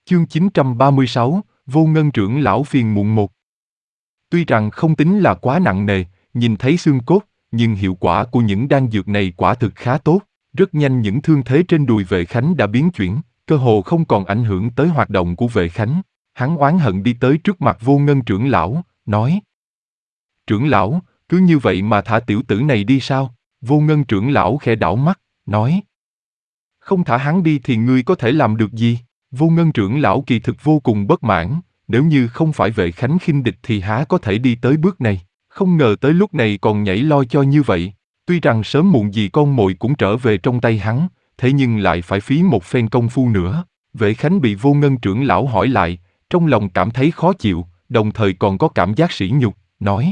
Chương 936, Vô Ngân trưởng lão phiền muộn 1. Tuy rằng không tính là quá nặng nề, nhìn thấy xương cốt, nhưng hiệu quả của những đan dược này quả thực khá tốt. Rất nhanh những thương thế trên đùi Vệ Khánh đã biến chuyển, cơ hồ không còn ảnh hưởng tới hoạt động của Vệ Khánh. Hắn oán hận đi tới trước mặt Vô Ngân trưởng lão, nói: Trưởng lão, cứ như vậy mà thả tiểu tử này đi sao? Vô Ngân trưởng lão khẽ đảo mắt, nói: Không thả hắn đi thì ngươi có thể làm được gì? Vô Ngân trưởng lão kỳ thực vô cùng bất mãn, nếu như không phải Vệ Khánh khinh địch thì há có thể đi tới bước này, không ngờ tới lúc này còn nhảy loi cho như vậy. Tuy rằng sớm muộn gì con mồi cũng trở về trong tay hắn, thế nhưng lại phải phí một phen công phu nữa. Vệ Khánh bị Vô Ngân trưởng lão hỏi lại, trong lòng cảm thấy khó chịu, đồng thời còn có cảm giác sỉ nhục, nói: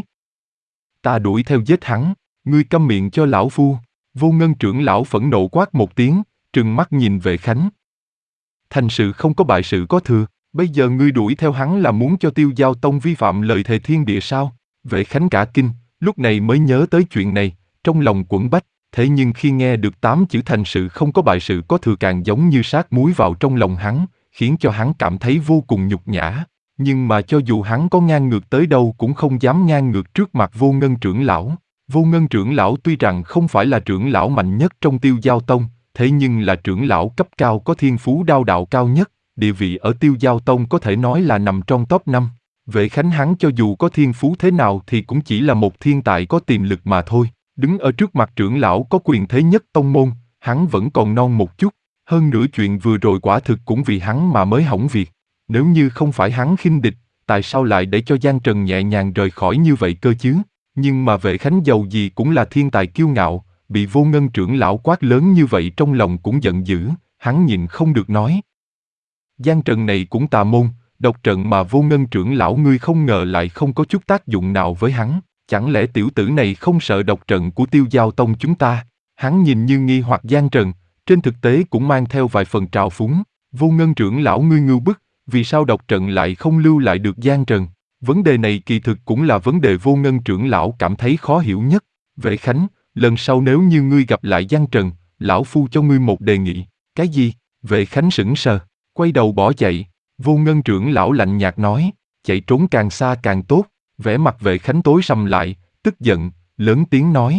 Ta đuổi theo giết hắn, ngươi câm miệng cho lão phu. Vô Ngân trưởng lão phẫn nộ quát một tiếng, trừng mắt nhìn Vệ Khánh. Thành sự không có bại sự có thừa, bây giờ ngươi đuổi theo hắn là muốn cho Tiêu Giao Tông vi phạm lời thề thiên địa sao? Vệ Khánh cả kinh, lúc này mới nhớ tới chuyện này, trong lòng quẫn bách, thế nhưng khi nghe được 8 chữ thành sự không có bại sự có thừa càng giống như sát muối vào trong lòng hắn, khiến cho hắn cảm thấy vô cùng nhục nhã. Nhưng mà cho dù hắn có ngang ngược tới đâu cũng không dám ngang ngược trước mặt Vô Ngân trưởng lão. Vô Ngân trưởng lão tuy rằng không phải là trưởng lão mạnh nhất trong Tiêu Giao Tông, thế nhưng là trưởng lão cấp cao có thiên phú đao đạo cao nhất, địa vị ở Tiêu Giao Tông có thể nói là nằm trong top 5. Vệ Khánh hắn cho dù có thiên phú thế nào thì cũng chỉ là một thiên tài có tiềm lực mà thôi. Đứng ở trước mặt trưởng lão có quyền thế nhất tông môn, hắn vẫn còn non một chút. Hơn nữa chuyện vừa rồi quả thực cũng vì hắn mà mới hỏng việc. Nếu như không phải hắn khinh địch, tại sao lại để cho Giang Trần nhẹ nhàng rời khỏi như vậy cơ chứ? Nhưng mà Vệ Khánh dầu gì cũng là thiên tài kiêu ngạo, bị Vô Ngân trưởng lão quát lớn như vậy trong lòng cũng giận dữ, hắn nhịn không được nói: Giang Trần này cũng tà môn, độc trận mà Vô Ngân trưởng lão ngươi không ngờ lại không có chút tác dụng nào với hắn, chẳng lẽ tiểu tử này không sợ độc trận của Tiêu Giao Tông chúng ta? Hắn nhìn như nghi hoặc Giang Trần, trên thực tế cũng mang theo vài phần trào phúng. Vô Ngân trưởng lão ngươi ngưu bức, vì sao độc trận lại không lưu lại được Giang Trần? Vấn đề này kỳ thực cũng là vấn đề Vô Ngân trưởng lão cảm thấy khó hiểu nhất. Vệ Khánh, lần sau nếu như ngươi gặp lại Giang Trần, lão phu cho ngươi một đề nghị. Cái gì? Vệ Khánh sững sờ, quay đầu bỏ chạy. Vô Ngân trưởng lão lạnh nhạt nói: Chạy trốn càng xa càng tốt. Vẻ mặt Vệ Khánh tối sầm lại, tức giận, lớn tiếng nói: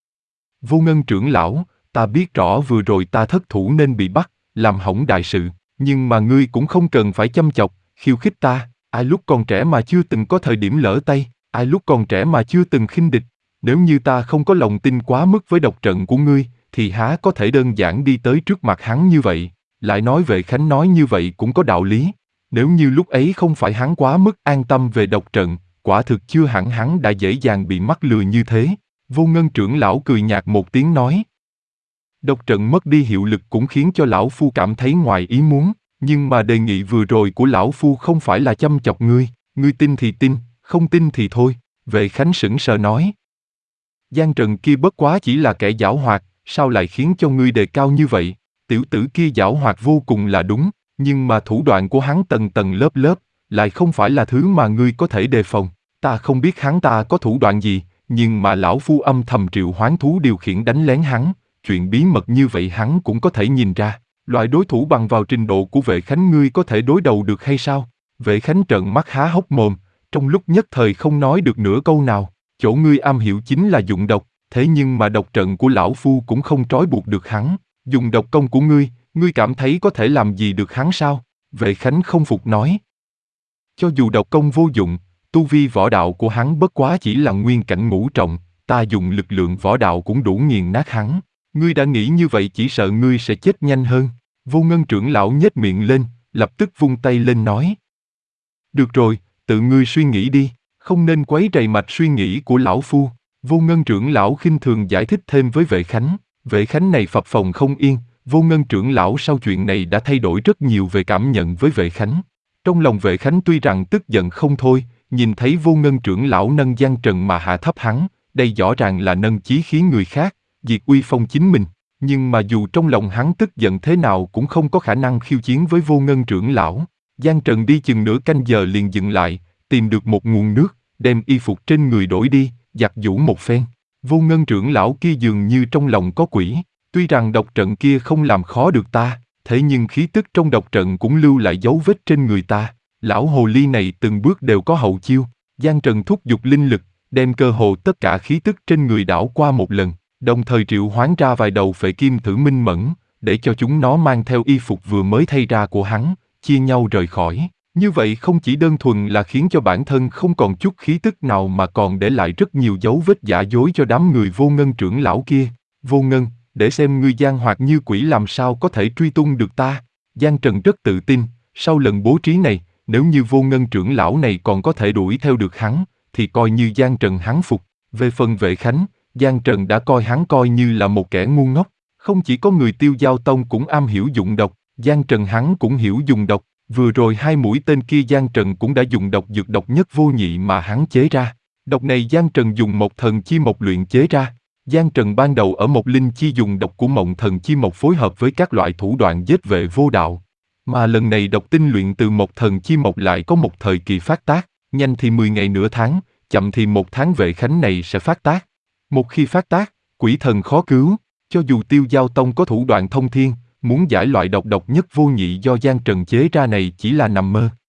Vô Ngân trưởng lão, ta biết rõ vừa rồi ta thất thủ nên bị bắt, làm hỏng đại sự, nhưng mà ngươi cũng không cần phải châm chọc, khiêu khích ta. Ai lúc còn trẻ mà chưa từng có thời điểm lỡ tay, ai lúc còn trẻ mà chưa từng khinh địch. Nếu như ta không có lòng tin quá mức với độc trận của ngươi, thì há có thể đơn giản đi tới trước mặt hắn như vậy. Lại nói Vệ Khánh nói như vậy cũng có đạo lý. Nếu như lúc ấy không phải hắn quá mức an tâm về độc trận, quả thực chưa hẳn hắn đã dễ dàng bị mắc lừa như thế. Vô Ngân trưởng lão cười nhạt một tiếng nói: Độc trận mất đi hiệu lực cũng khiến cho lão phu cảm thấy ngoài ý muốn, nhưng mà đề nghị vừa rồi của lão phu không phải là châm chọc ngươi, ngươi tin thì tin, không tin thì thôi. Vệ Khánh sững sờ nói: Giang Trần kia bất quá chỉ là kẻ giảo hoạt, sao lại khiến cho ngươi đề cao như vậy? Tiểu tử kia giảo hoạt vô cùng là đúng, nhưng mà thủ đoạn của hắn tầng tầng lớp lớp, lại không phải là thứ mà ngươi có thể đề phòng. Ta không biết hắn ta có thủ đoạn gì, nhưng mà lão phu âm thầm triệu hoán thú điều khiển đánh lén hắn, chuyện bí mật như vậy hắn cũng có thể nhìn ra. Loại đối thủ bằng vào trình độ của Vệ Khánh ngươi có thể đối đầu được hay sao? Vệ Khánh trợn mắt há hốc mồm, trong lúc nhất thời không nói được nửa câu nào. Chỗ ngươi am hiểu chính là dụng độc, thế nhưng mà độc trận của lão phu cũng không trói buộc được hắn. Dùng độc công của ngươi, ngươi cảm thấy có thể làm gì được hắn sao? Vệ Khánh không phục nói: Cho dù độc công vô dụng, tu vi võ đạo của hắn bất quá chỉ là nguyên cảnh ngũ trọng, ta dùng lực lượng võ đạo cũng đủ nghiền nát hắn. Ngươi đã nghĩ như vậy chỉ sợ ngươi sẽ chết nhanh hơn. Vô Ngân trưởng lão nhếch miệng lên, lập tức vung tay lên nói: Được rồi, tự ngươi suy nghĩ đi, không nên quấy rầy mạch suy nghĩ của lão phu. Vô Ngân trưởng lão khinh thường giải thích thêm với Vệ Khánh. Vệ Khánh này phập phồng không yên, Vô Ngân trưởng lão sau chuyện này đã thay đổi rất nhiều về cảm nhận với Vệ Khánh. Trong lòng Vệ Khánh tuy rằng tức giận không thôi, nhìn thấy Vô Ngân trưởng lão nâng Giang Trần mà hạ thấp hắn, đây rõ ràng là nâng chí khí người khác, diệt uy phong chính mình. Nhưng mà dù trong lòng hắn tức giận thế nào cũng không có khả năng khiêu chiến với Vô Ngân trưởng lão. Giang Trần đi chừng nửa canh giờ liền dừng lại, tìm được một nguồn nước, đem y phục trên người đổi đi, giặt giũ một phen. Vô Ngân trưởng lão kia dường như trong lòng có quỷ, tuy rằng độc trận kia không làm khó được ta, Thế nhưng khí tức trong độc trận cũng lưu lại dấu vết trên người ta. Lão hồ ly này từng bước đều có hậu chiêu. Giang Trần thúc giục linh lực, đem cơ hồ tất cả khí tức trên người đảo qua một lần, đồng thời triệu hoán ra vài đầu phệ kim thử minh mẫn, để cho chúng nó mang theo y phục vừa mới thay ra của hắn, chia nhau rời khỏi. Như vậy không chỉ đơn thuần là khiến cho bản thân không còn chút khí tức nào mà còn để lại rất nhiều dấu vết giả dối cho đám người Vô Ngân trưởng lão kia. Vô Ngân, để xem ngươi gian hoạt như quỷ làm sao có thể truy tung được ta. Giang Trần rất tự tin, sau lần bố trí này, nếu như Vô Ngân trưởng lão này còn có thể đuổi theo được hắn, thì coi như Giang Trần hắn phục. Về phần Vệ Khánh, Giang Trần đã coi hắn coi như là một kẻ ngu ngốc. Không chỉ có người Tiêu Giao Tông cũng am hiểu dụng độc, Giang Trần hắn cũng hiểu dùng độc. Vừa rồi 2 mũi tên kia Giang Trần cũng đã dùng độc dược độc nhất vô nhị mà hắn chế ra. Độc này Giang Trần dùng một thần chi mộc luyện chế ra. Giang Trần ban đầu ở một linh chi dùng độc của mộng thần chi mộc phối hợp với các loại thủ đoạn giết vệ vô đạo. Mà lần này độc tinh luyện từ một thần chi mộc lại có một thời kỳ phát tác, nhanh thì 10 ngày nửa tháng, chậm thì 1 tháng Vệ Khánh này sẽ phát tác. Một khi phát tác, quỷ thần khó cứu, cho dù Tiêu Giao Tông có thủ đoạn thông thiên, muốn giải loại độc độc nhất vô nhị do Giang Trần chế ra này chỉ là nằm mơ.